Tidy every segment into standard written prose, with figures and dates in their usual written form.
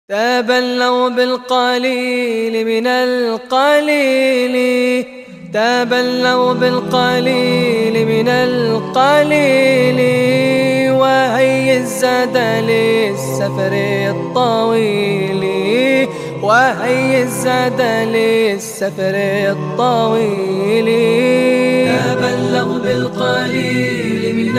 تبلوا بالقليل من القليل، تبلوا بالقليل من القليل، وهي الزاد للسفر الطويل، وهي الزاد للسفر الطويل. تبلوا بالقليل من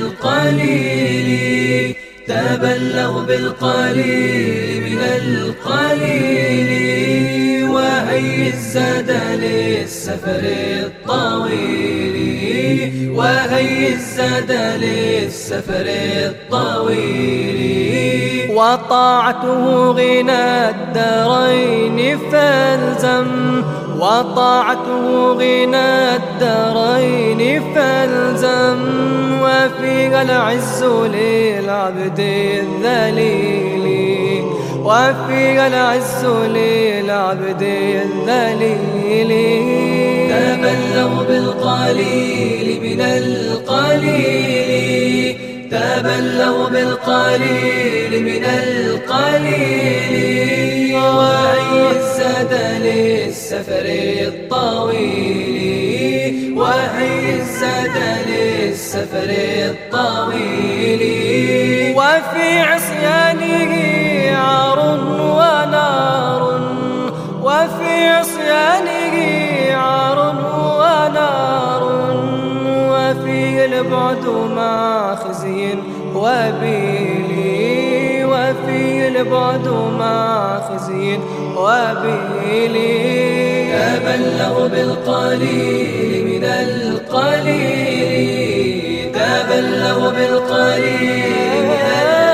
القليل، تبلوا بالقليل من القليل، وهي الزاد للسفر الطويل، وهي الزاد للسفر الطويل. وطاعته غنى الدارين فالزم، وطاعته غنى الدارين فالزم، وفيها العز للعبد الذليل، وفيها العز للعبد الذليل. تبلوا بالقليل من القليل، تبلوا بالقليل من القليل، وهي الزاد للسفر الطويل، وهي الزاد للسفر الطويل. وفي عصيانه عار ونار، وفي عصيانه عار ونار، وفيه البعد مع خزي وبيل، وفيه البعد مع خزي وبيل. تبلوا بالقليل من القليل، تبلوا بالقليل من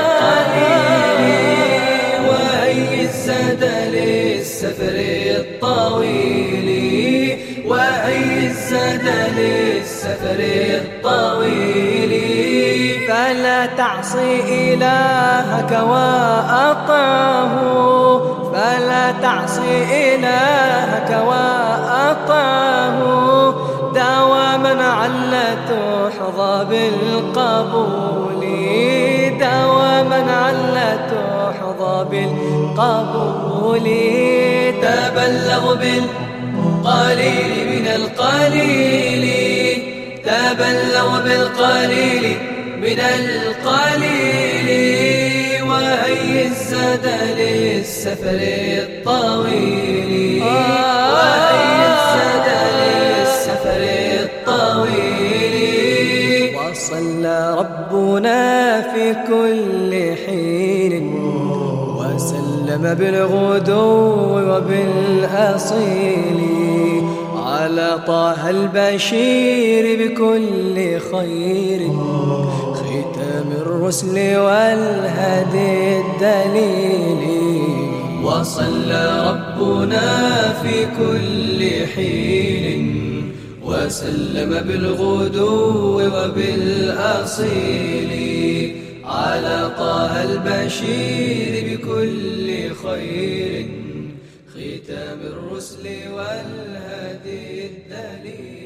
القليل، وهي الزاد للسفر الطويل، وهي الزاد للسفر الطويل. فلا تعصي إلهك وأطعه، فلا تعصي إلهك وأطعه، دواما علا تحظى بالقبول، دواما علا تحظى بالقبول. تبلغوا بالقليل من القليل، تبلغوا بالقليل من القليل، وهي الزاد للسفر الطويل، وهي الزاد للسفر الطويل. وصلى ربنا في كل حين، وسلم بالغدو وبالأصيل، على طه البشير بكل خير، ختام الرسل والهدي الدليل. وصلى ربنا في كل حين، وسلم بالغدو وبالأصيل، على طه البشير بكل خير، ختام الرسل والهدي الدليل.